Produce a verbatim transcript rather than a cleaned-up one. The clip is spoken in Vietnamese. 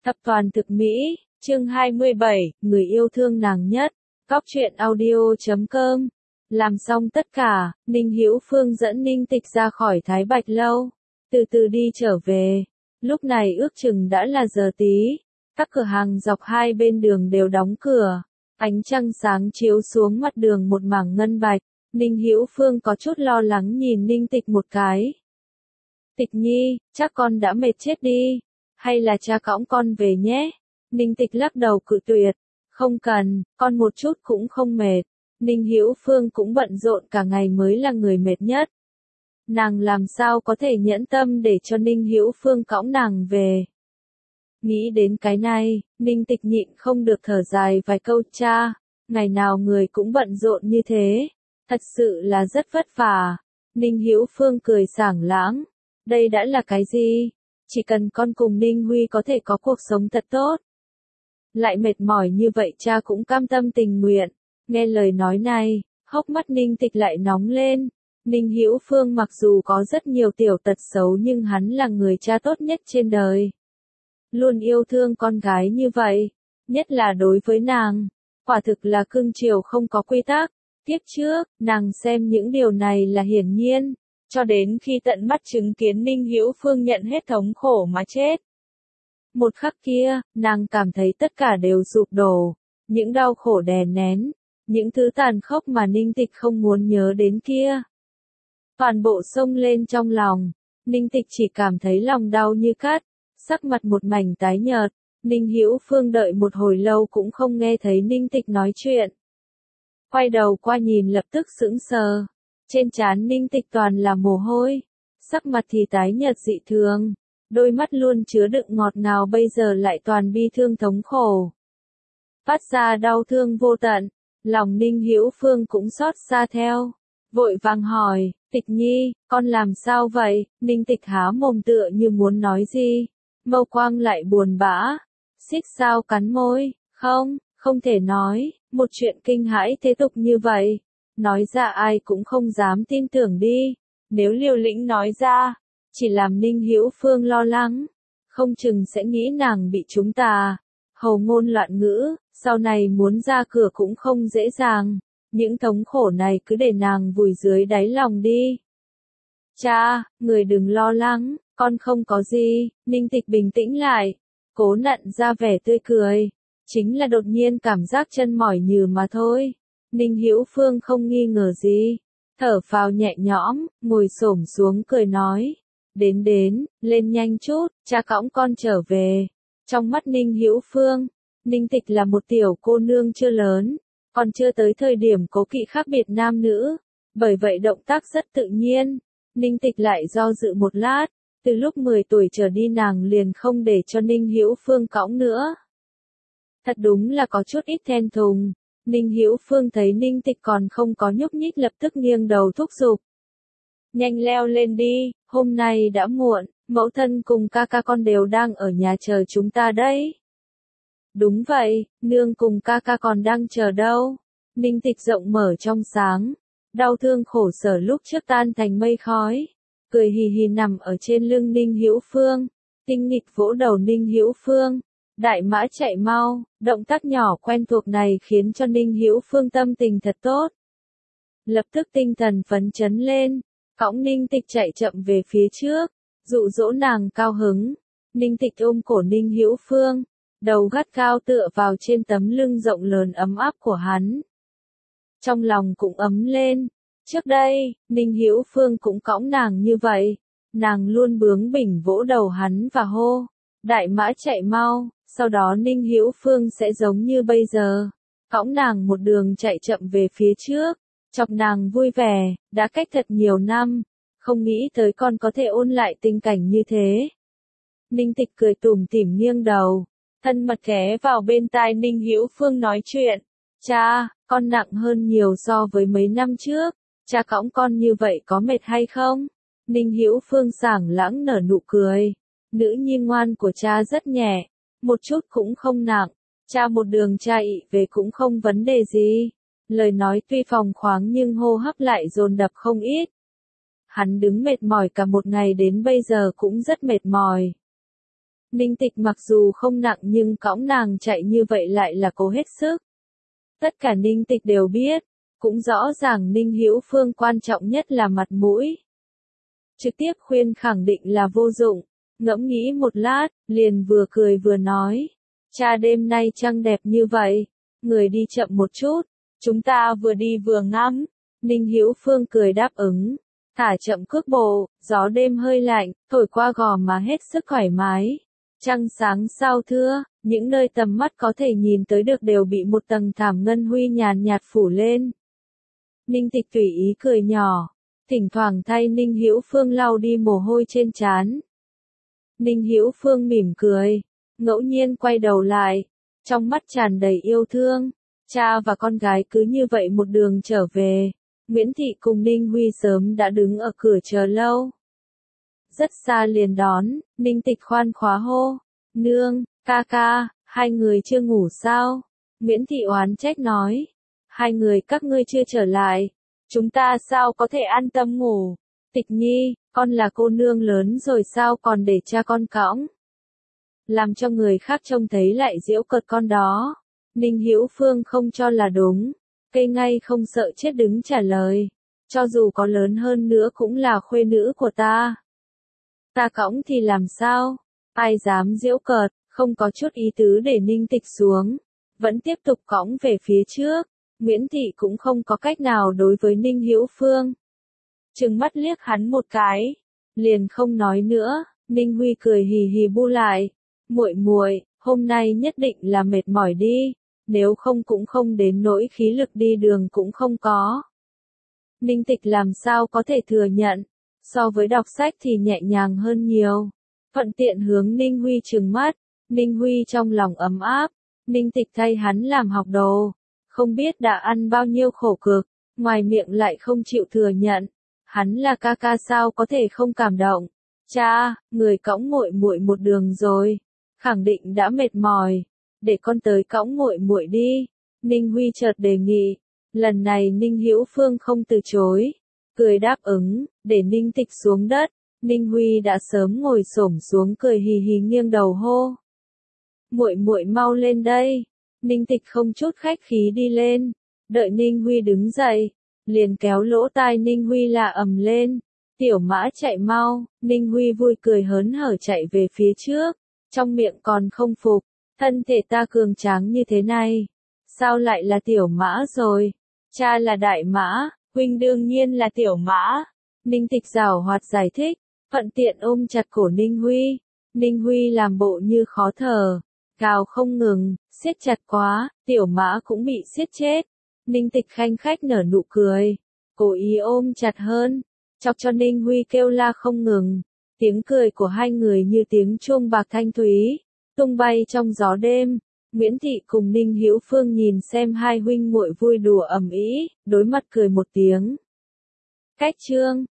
Tập toàn thực mỹ, chương hai mươi bảy, người yêu thương nàng nhất. Cóc truyện audio chấm com. Làm xong tất cả, Ninh Hữu Phương dẫn Ninh Tịch ra khỏi Thái Bạch Lâu, từ từ đi trở về. Lúc này ước chừng đã là giờ tí, các cửa hàng dọc hai bên đường đều đóng cửa. Ánh trăng sáng chiếu xuống mặt đường một mảng ngân bạch. Ninh Hữu Phương có chút lo lắng nhìn Ninh Tịch một cái. Tịch nhi, chắc con đã mệt chết đi, hay là cha cõng con về nhé? Ninh Tịch lắc đầu cự tuyệt, không cần, con một chút cũng không mệt. Ninh Hữu Phương cũng bận rộn cả ngày mới là người mệt nhất. Nàng làm sao có thể nhẫn tâm để cho Ninh Hữu Phương cõng nàng về. Nghĩ đến cái này, Ninh Tịch nhịn không được thở dài vài câu. Cha, ngày nào người cũng bận rộn như thế, thật sự là rất vất vả. Ninh Hữu Phương cười sảng lãng, đây đã là cái gì? Chỉ cần con cùng Ninh Huy có thể có cuộc sống thật tốt. Lại mệt mỏi như vậy cha cũng cam tâm tình nguyện. Nghe lời nói này, hốc mắt Ninh Tịch lại nóng lên. Ninh Hữu Phương mặc dù có rất nhiều tiểu tật xấu nhưng hắn là người cha tốt nhất trên đời. Luôn yêu thương con gái như vậy, nhất là đối với nàng, quả thực là cưng chiều không có quy tắc. Tiếp trước, nàng xem những điều này là hiển nhiên, cho đến khi tận mắt chứng kiến Ninh Hữu Phương nhận hết thống khổ mà chết. Một khắc kia, nàng cảm thấy tất cả đều sụp đổ, những đau khổ đè nén, những thứ tàn khốc mà Ninh Tịch không muốn nhớ đến kia. Toàn bộ xông lên trong lòng, Ninh Tịch chỉ cảm thấy lòng đau như cắt, sắc mặt một mảnh tái nhợt. Ninh Hữu Phương đợi một hồi lâu cũng không nghe thấy Ninh Tịch nói chuyện. Quay đầu qua nhìn lập tức sững sờ, trên trán Ninh Tịch toàn là mồ hôi, sắc mặt thì tái nhợt dị thường, đôi mắt luôn chứa đựng ngọt ngào bây giờ lại toàn bi thương thống khổ. Phát ra đau thương vô tận, lòng Ninh Hữu Phương cũng xót xa theo, vội vàng hỏi, Tịch nhi, con làm sao vậy? Ninh Tịch há mồm tựa như muốn nói gì, mâu quang lại buồn bã, xích sao cắn môi, không, không thể nói, một chuyện kinh hãi thế tục như vậy, nói ra ai cũng không dám tin tưởng đi, nếu liều lĩnh nói ra, chỉ làm Ninh Hữu Phương lo lắng, không chừng sẽ nghĩ nàng bị chúng ta hầu ngôn loạn ngữ, sau này muốn ra cửa cũng không dễ dàng, những thống khổ này cứ để nàng vùi dưới đáy lòng đi. Cha, người đừng lo lắng, con không có gì. Ninh Tịch bình tĩnh lại, cố nặn ra vẻ tươi cười, chính là đột nhiên cảm giác chân mỏi nhừ mà thôi. Ninh Hữu Phương không nghi ngờ gì, thở phào nhẹ nhõm, ngồi xổm xuống cười nói, đến đến, lên nhanh chút, cha cõng con trở về. Trong mắt Ninh Hữu Phương, Ninh Tịch là một tiểu cô nương chưa lớn, còn chưa tới thời điểm cố kỵ khác biệt nam nữ, bởi vậy động tác rất tự nhiên. Ninh Tịch lại do dự một lát, từ lúc mười tuổi trở đi nàng liền không để cho Ninh Hữu Phương cõng nữa. Thật đúng là có chút ít thẹn thùng. Ninh Hữu Phương thấy Ninh Tịch còn không có nhúc nhích lập tức nghiêng đầu thúc giục. Nhanh leo lên đi, hôm nay đã muộn, mẫu thân cùng ca ca con đều đang ở nhà chờ chúng ta đấy. Đúng vậy, nương cùng ca ca còn đang chờ đâu. Ninh Tịch rộng mở trong sáng, đau thương khổ sở lúc trước tan thành mây khói, cười hì hì nằm ở trên lưng Ninh Hữu Phương, tinh nghịch vỗ đầu Ninh Hữu Phương. Đại mã chạy mau, động tác nhỏ quen thuộc này khiến cho Ninh Hữu Phương tâm tình thật tốt. Lập tức tinh thần phấn chấn lên, cõng Ninh Tịch chạy chậm về phía trước, dụ dỗ nàng cao hứng. Ninh Tịch ôm cổ Ninh Hữu Phương, đầu gắt cao tựa vào trên tấm lưng rộng lớn ấm áp của hắn. Trong lòng cũng ấm lên, trước đây, Ninh Hữu Phương cũng cõng nàng như vậy, nàng luôn bướng bỉnh vỗ đầu hắn và hô, đại mã chạy mau. Sau đó Ninh Hữu Phương sẽ giống như bây giờ, cõng nàng một đường chạy chậm về phía trước, chọc nàng vui vẻ. Đã cách thật nhiều năm, không nghĩ tới con có thể ôn lại tình cảnh như thế. Ninh Tịch cười tủm tỉm nghiêng đầu, thân mật ghé vào bên tai Ninh Hữu Phương nói chuyện. Cha, con nặng hơn nhiều so với mấy năm trước, cha cõng con như vậy có mệt hay không? Ninh Hữu Phương sảng lãng nở nụ cười, nữ nhi ngoan của cha rất nhẹ. Một chút cũng không nặng, cha một đường chạy về cũng không vấn đề gì. Lời nói tuy phóng khoáng nhưng hô hấp lại dồn đập không ít. Hắn đứng mệt mỏi cả một ngày đến bây giờ cũng rất mệt mỏi. Ninh Tịch mặc dù không nặng nhưng cõng nàng chạy như vậy lại là cố hết sức. Tất cả Ninh Tịch đều biết, cũng rõ ràng Ninh Hữu Phương quan trọng nhất là mặt mũi. Trực tiếp khuyên khẳng định là vô dụng, ngẫm nghĩ một lát, liền vừa cười vừa nói. Cha đêm nay trăng đẹp như vậy, người đi chậm một chút, chúng ta vừa đi vừa ngắm. Ninh Hữu Phương cười đáp ứng, thả chậm cước bộ, gió đêm hơi lạnh, thổi qua gò má hết sức thoải mái. Trăng sáng sao thưa, những nơi tầm mắt có thể nhìn tới được đều bị một tầng thảm ngân huy nhàn nhạt phủ lên. Ninh Tịch tùy ý cười nhỏ, thỉnh thoảng thay Ninh Hữu Phương lau đi mồ hôi trên trán. Ninh Hữu Phương mỉm cười, ngẫu nhiên quay đầu lại, trong mắt tràn đầy yêu thương. Cha và con gái cứ như vậy một đường trở về. Nguyễn Thị cùng Ninh Huy sớm đã đứng ở cửa chờ lâu. Rất xa liền đón, Ninh Tịch khoan khóa hô. Nương, ca ca, hai người chưa ngủ sao? Nguyễn Thị oán trách nói. Hai người các ngươi chưa trở lại. Chúng ta sao có thể an tâm ngủ? Tịch Nhi, con là cô nương lớn rồi sao còn để cha con cõng? Làm cho người khác trông thấy lại giễu cợt con đó. Ninh Hữu Phương không cho là đúng. Cây ngay không sợ chết đứng trả lời. Cho dù có lớn hơn nữa cũng là khuê nữ của ta. Ta cõng thì làm sao? Ai dám giễu cợt, không có chút ý tứ để Ninh Tịch xuống. Vẫn tiếp tục cõng về phía trước. Nguyễn Thị cũng không có cách nào đối với Ninh Hữu Phương. Trừng mắt liếc hắn một cái. Liền không nói nữa. Ninh Huy cười hì hì bu lại. Muội muội, hôm nay nhất định là mệt mỏi đi. Nếu không cũng không đến nỗi khí lực đi đường cũng không có. Ninh Tịch làm sao có thể thừa nhận. So với đọc sách thì nhẹ nhàng hơn nhiều. Thuận tiện hướng Ninh Huy trừng mắt. Ninh Huy trong lòng ấm áp. Ninh Tịch thay hắn làm học đồ. Không biết đã ăn bao nhiêu khổ cực. Ngoài miệng lại không chịu thừa nhận. Hắn là ca ca sao có thể không cảm động. Cha, người cõng muội muội một đường rồi. Khẳng định đã mệt mỏi. Để con tới cõng muội muội đi. Ninh Huy chợt đề nghị. Lần này Ninh Hữu Phương không từ chối. Cười đáp ứng, để Ninh Tịch xuống đất. Ninh Huy đã sớm ngồi xổm xuống cười hì hì nghiêng đầu hô. Muội muội mau lên đây. Ninh Tịch không chút khách khí đi lên. Đợi Ninh Huy đứng dậy. Liền kéo lỗ tai Ninh Huy là ầm lên. Tiểu mã chạy mau. Ninh Huy vui cười hớn hở chạy về phía trước. Trong miệng còn không phục. Thân thể ta cường tráng như thế này. Sao lại là tiểu mã rồi? Cha là đại mã, huynh đương nhiên là tiểu mã. Ninh Tịch giảo hoạt giải thích, thuận tiện ôm chặt cổ Ninh Huy. Ninh Huy làm bộ như khó thở, gào không ngừng, siết chặt quá, tiểu mã cũng bị siết chết. Ninh Tịch khanh khách nở nụ cười, cố ý ôm chặt hơn, chọc cho Ninh Huy kêu la không ngừng. Tiếng cười của hai người như tiếng chuông bạc thanh thúy, tung bay trong gió đêm. Nguyễn Thị cùng Ninh Hữu Phương nhìn xem hai huynh muội vui đùa ầm ĩ, đối mặt cười một tiếng. Cách chương